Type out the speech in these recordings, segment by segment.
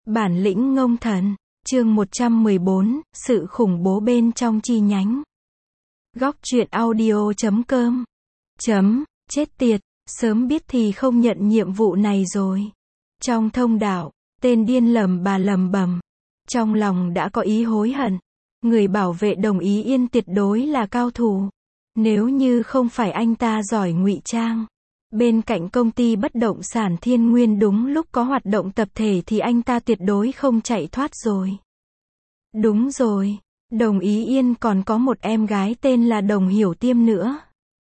Bản lĩnh ngông thần, chương 114, sự khủng bố bên trong chi nhánh. Góc truyện audio.com. Chết tiệt, sớm biết thì không nhận nhiệm vụ này rồi. Trong thông đạo, tên điên lẩm bẩm. Trong lòng đã có ý hối hận. Người bảo vệ Đồng Ý Yên tuyệt đối là cao thủ. Nếu như không phải anh ta giỏi ngụy trang. Bên cạnh công ty bất động sản Thiên Nguyên đúng lúc có hoạt động tập thể thì anh ta tuyệt đối không chạy thoát rồi. Đúng rồi, Đồng Ý Yên còn có một em gái tên là Đồng Hiểu Tiêm nữa.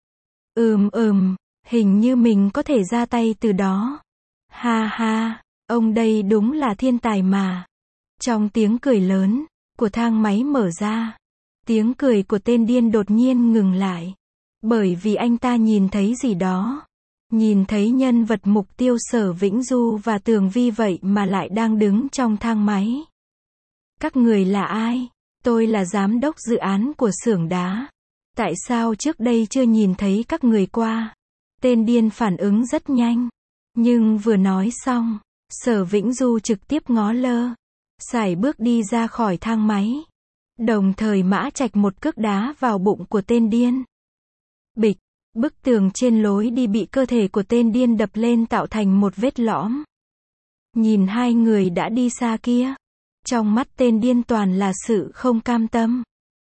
Hình như mình có thể ra tay từ đó. Ha ha, ông đây đúng là thiên tài mà. Trong tiếng cười lớn của thang máy mở ra, tiếng cười của tên điên đột nhiên ngừng lại. Bởi vì anh ta nhìn thấy gì đó. Nhìn thấy nhân vật mục tiêu Sở Vĩnh Du và Tường Vi vậy mà lại đang đứng trong thang máy. Các người là ai? Tôi là giám đốc dự án của xưởng đá. Tại sao trước đây chưa nhìn thấy các người qua? Tên điên phản ứng rất nhanh. Nhưng vừa nói xong, Sở Vĩnh Du trực tiếp ngó lơ. Sải bước đi ra khỏi thang máy. Đồng thời mã chạch một cước đá vào bụng của tên điên. Bịch. Bức tường trên lối đi bị cơ thể của tên điên đập lên tạo thành một vết lõm. Nhìn hai người đã đi xa kia. Trong mắt tên điên toàn là sự không cam tâm.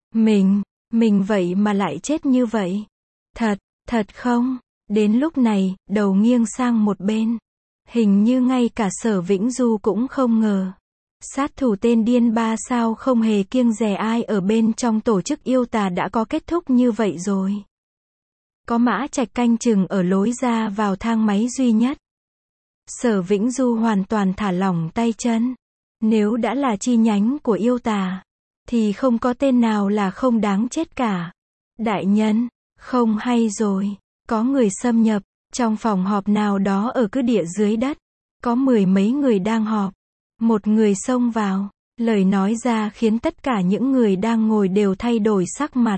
Mình vậy mà lại chết như vậy. Thật không? Đến lúc này, đầu nghiêng sang một bên. Hình như ngay cả Sở Vĩnh Du cũng không ngờ. Sát thủ tên điên 3 sao không hề kiêng dè ai ở bên trong tổ chức yêu tà đã có kết thúc như vậy rồi. Có mã chạch canh chừng ở lối ra vào thang máy duy nhất. Sở Vĩnh Du hoàn toàn thả lỏng tay chân. Nếu đã là chi nhánh của yêu tà, thì không có tên nào là không đáng chết cả. Đại nhân, không hay rồi, có người xâm nhập, trong phòng họp nào đó ở cứ địa dưới đất. Có 10 mấy người đang họp. Một người xông vào, lời nói ra khiến tất cả những người đang ngồi đều thay đổi sắc mặt.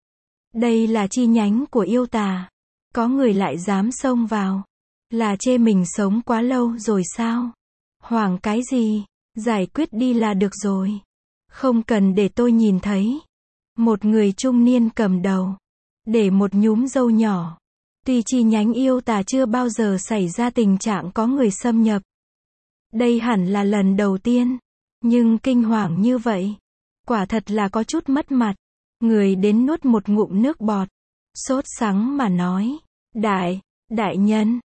Đây là chi nhánh của yêu tà. Có người lại dám xông vào. Là chê mình sống quá lâu rồi sao? Hoảng cái gì? Giải quyết đi là được rồi. Không cần để tôi nhìn thấy. Một người trung niên cầm đầu. Để một nhúm râu nhỏ. Tuy chi nhánh yêu tà chưa bao giờ xảy ra tình trạng có người xâm nhập. Đây hẳn là lần đầu tiên. Nhưng kinh hoàng như vậy. Quả thật là có chút mất mặt. Người đến nuốt một ngụm nước bọt. Sốt sắng mà nói. Đại nhân,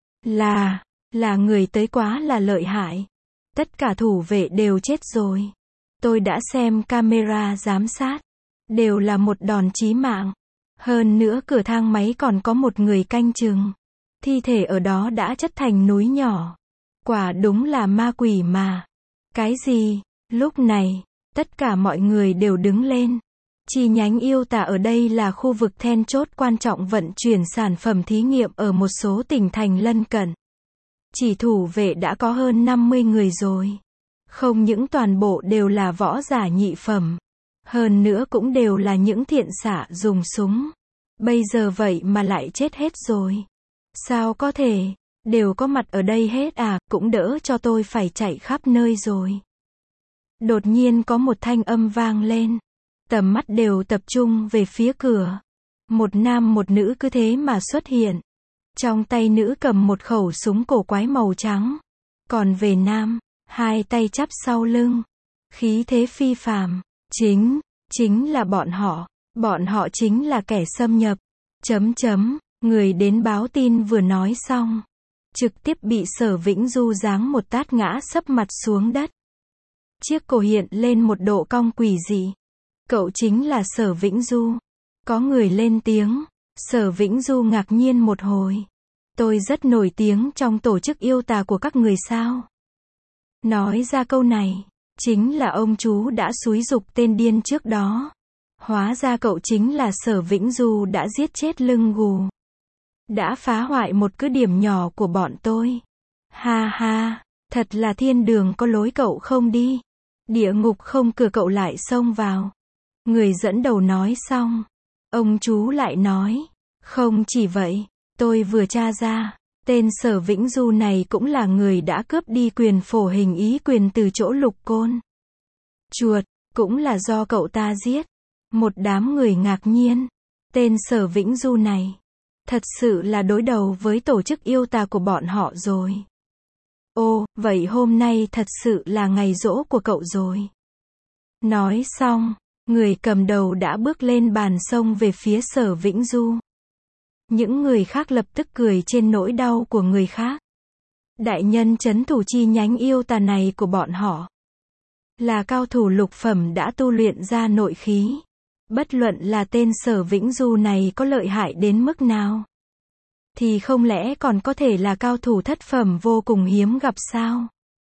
là người tới quá là lợi hại. Tất cả thủ vệ đều chết rồi. Tôi đã xem camera giám sát. Đều là một đòn chí mạng. Hơn nữa cửa thang máy còn có một người canh chừng. Thi thể ở đó đã chất thành núi nhỏ. Quả đúng là ma quỷ mà. Cái gì? Lúc này, tất cả mọi người đều đứng lên. Chi nhánh yêu tà ở đây là khu vực then chốt quan trọng vận chuyển sản phẩm thí nghiệm ở một số tỉnh thành lân cận. Chỉ thủ vệ đã có hơn 50 người rồi. Không những toàn bộ đều là võ giả nhị phẩm. Hơn nữa cũng đều là những thiện xạ dùng súng. Bây giờ vậy mà lại chết hết rồi. Sao có thể? Đều có mặt ở đây hết à, cũng đỡ cho tôi phải chạy khắp nơi rồi. Đột nhiên có một thanh âm vang lên. Tầm mắt đều tập trung về phía cửa. Một nam một nữ cứ thế mà xuất hiện. Trong tay nữ cầm một khẩu súng cổ quái màu trắng. Còn về nam, hai tay chắp sau lưng. Khí thế phi phàm. Chính là bọn họ. Bọn họ chính là kẻ xâm nhập. Người đến báo tin vừa nói xong. Trực tiếp bị Sở Vĩnh Du giáng một tát ngã sấp mặt xuống đất. Chiếc cổ hiện lên một độ cong quỷ dị. Cậu chính là Sở Vĩnh Du. Có người lên tiếng. Sở Vĩnh Du ngạc nhiên một hồi. Tôi rất nổi tiếng trong tổ chức yêu tà của các người sao? Nói ra câu này, chính là ông chú đã xúi giục tên điên trước đó. Hóa ra cậu chính là Sở Vĩnh Du đã giết chết lưng gù. Đã phá hoại một cứ điểm nhỏ của bọn tôi. Ha ha, thật là thiên đường có lối cậu không đi. Địa ngục không cửa cậu lại xông vào. Người dẫn đầu nói xong. Ông chú lại nói. Không chỉ vậy, tôi vừa tra ra. Tên Sở Vĩnh Du này cũng là người đã cướp đi quyền phổ hình ý quyền từ chỗ Lục Côn. Chuột, cũng là do cậu ta giết. Một đám người ngạc nhiên. Tên Sở Vĩnh Du này, thật sự là đối đầu với tổ chức yêu tà của bọn họ rồi. Ô, vậy hôm nay thật sự là ngày giỗ của cậu rồi. Nói xong, người cầm đầu đã bước lên bàn xông về phía Sở Vĩnh Du. Những người khác lập tức cười trên nỗi đau của người khác. Đại nhân trấn thủ chi nhánh yêu tà này của bọn họ là cao thủ lục phẩm đã tu luyện ra nội khí. Bất luận là tên Sở Vĩnh Du này có lợi hại đến mức nào, thì không lẽ còn có thể là cao thủ thất phẩm vô cùng hiếm gặp sao?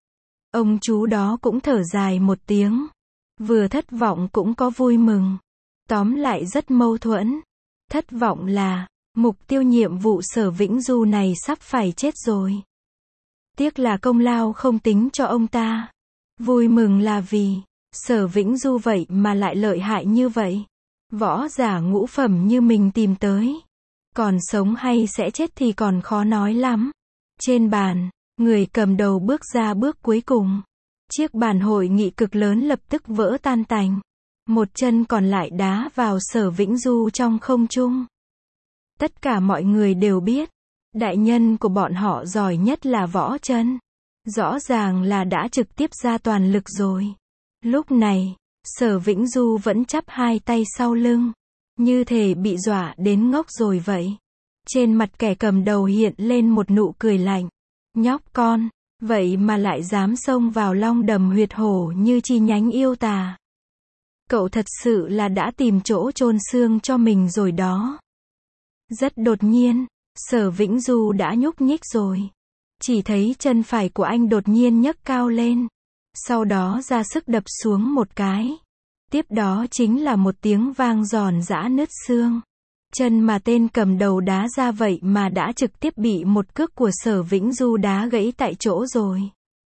Ông chú đó cũng thở dài một tiếng. Vừa thất vọng cũng có vui mừng. Tóm lại rất mâu thuẫn. Thất vọng là, mục tiêu nhiệm vụ Sở Vĩnh Du này sắp phải chết rồi. Tiếc là công lao không tính cho ông ta. Vui mừng là vì, Sở Vĩnh Du vậy mà lại lợi hại như vậy. Võ giả ngũ phẩm như mình tìm tới. Còn sống hay sẽ chết thì còn khó nói lắm. Trên bàn, người cầm đầu bước ra bước cuối cùng. Chiếc bàn hội nghị cực lớn lập tức vỡ tan tành. Một chân còn lại đá vào Sở Vĩnh Du trong không trung. Tất cả mọi người đều biết, đại nhân của bọn họ giỏi nhất là võ chân. Rõ ràng là đã trực tiếp ra toàn lực rồi. Lúc này, Sở Vĩnh Du vẫn chắp hai tay sau lưng, như thể bị dọa đến ngốc rồi vậy. Trên mặt kẻ cầm đầu hiện lên một nụ cười lạnh. Nhóc con, vậy mà lại dám xông vào long đầm huyệt hổ như chi nhánh yêu tà. Cậu thật sự là đã tìm chỗ chôn xương cho mình rồi đó. Rất đột nhiên, Sở Vĩnh Du đã nhúc nhích rồi. Chỉ thấy chân phải của anh đột nhiên nhấc cao lên. Sau đó ra sức đập xuống một cái. Tiếp đó chính là một tiếng vang giòn giã nứt xương. Chân mà tên cầm đầu đá ra vậy mà đã trực tiếp bị một cước của Sở Vĩnh Du đá gãy tại chỗ rồi.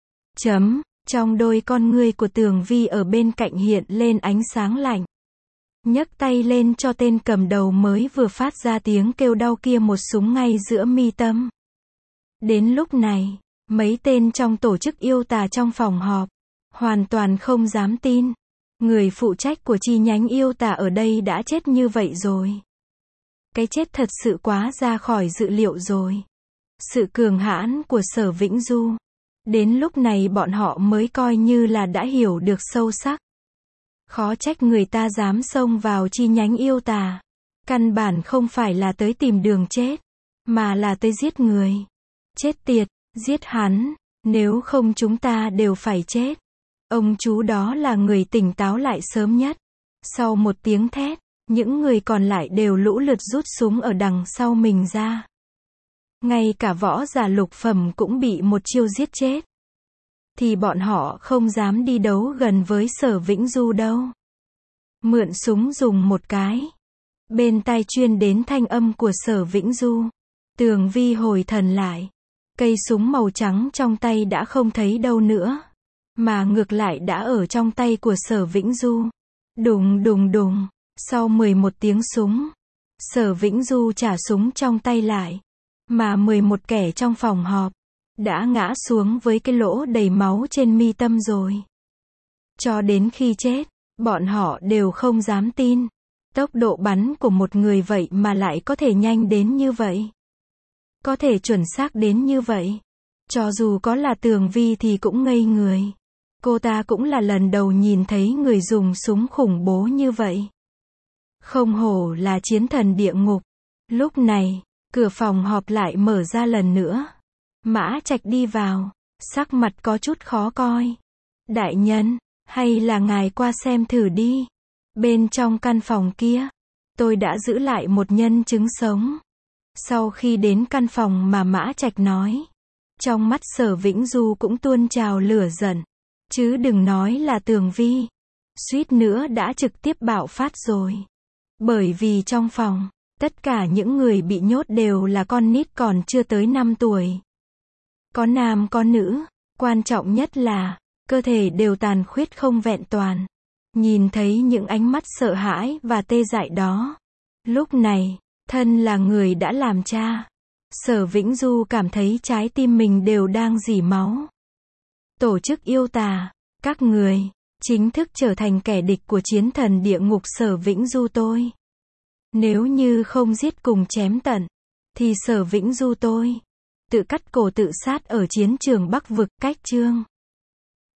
Trong đôi con ngươi của Tường Vi ở bên cạnh hiện lên ánh sáng lạnh. Nhấc tay lên cho tên cầm đầu mới vừa phát ra tiếng kêu đau kia một súng ngay giữa mi tâm. Đến lúc này, mấy tên trong tổ chức yêu tà trong phòng họp, hoàn toàn không dám tin. Người phụ trách của chi nhánh yêu tà ở đây đã chết như vậy rồi. Cái chết thật sự quá ra khỏi dự liệu rồi. Sự cường hãn của Sở Vĩnh Du. Đến lúc này bọn họ mới coi như là đã hiểu được sâu sắc. Khó trách người ta dám xông vào chi nhánh yêu tà. Căn bản không phải là tới tìm đường chết, mà là tới giết người. Chết tiệt, giết hắn, nếu không chúng ta đều phải chết. Ông chú đó là người tỉnh táo lại sớm nhất. Sau một tiếng thét, những người còn lại đều lũ lượt rút súng ở đằng sau mình ra. Ngay cả võ giả lục phẩm cũng bị một chiêu giết chết. Thì bọn họ không dám đi đấu gần với Sở Vĩnh Du đâu. Mượn súng dùng một cái. Bên tai chuyên đến thanh âm của Sở Vĩnh Du. Tường Vi hồi thần lại. Cây súng màu trắng trong tay đã không thấy đâu nữa. Mà ngược lại đã ở trong tay của Sở Vĩnh Du. Đùng đùng đùng. Sau 11 tiếng súng, Sở Vĩnh Du trả súng trong tay lại. Mà 11 kẻ trong phòng họp đã ngã xuống với cái lỗ đầy máu trên mi tâm rồi. Cho đến khi chết, bọn họ đều không dám tin. Tốc độ bắn của một người vậy mà lại có thể nhanh đến như vậy. Có thể chuẩn xác đến như vậy. Cho dù có là Tường Vi thì cũng ngây người. Cô ta cũng là lần đầu nhìn thấy người dùng súng khủng bố như vậy. Không hổ là chiến thần địa ngục. Lúc này, cửa phòng họp lại mở ra lần nữa. Mã Trạch đi vào, sắc mặt có chút khó coi. Đại nhân, hay là ngài qua xem thử đi. Bên trong căn phòng kia, tôi đã giữ lại một nhân chứng sống. Sau khi đến căn phòng mà Mã Trạch nói, trong mắt Sở Vĩnh Du cũng tuôn trào lửa giận. Chứ đừng nói là Tường Vi. Suýt nữa đã trực tiếp bạo phát rồi. Bởi vì trong phòng, tất cả những người bị nhốt đều là con nít còn chưa tới 5 tuổi. Có nam có nữ, quan trọng nhất là, cơ thể đều tàn khuyết không vẹn toàn. Nhìn thấy những ánh mắt sợ hãi và tê dại đó. Lúc này, thân là người đã làm cha, Sở Vĩnh Du cảm thấy trái tim mình đều đang rỉ máu. Tổ chức yêu tà, các người, chính thức trở thành kẻ địch của chiến thần địa ngục Sở Vĩnh Du tôi. Nếu như không giết cùng chém tận, thì Sở Vĩnh Du tôi tự cắt cổ tự sát ở chiến trường Bắc vực. Cách chương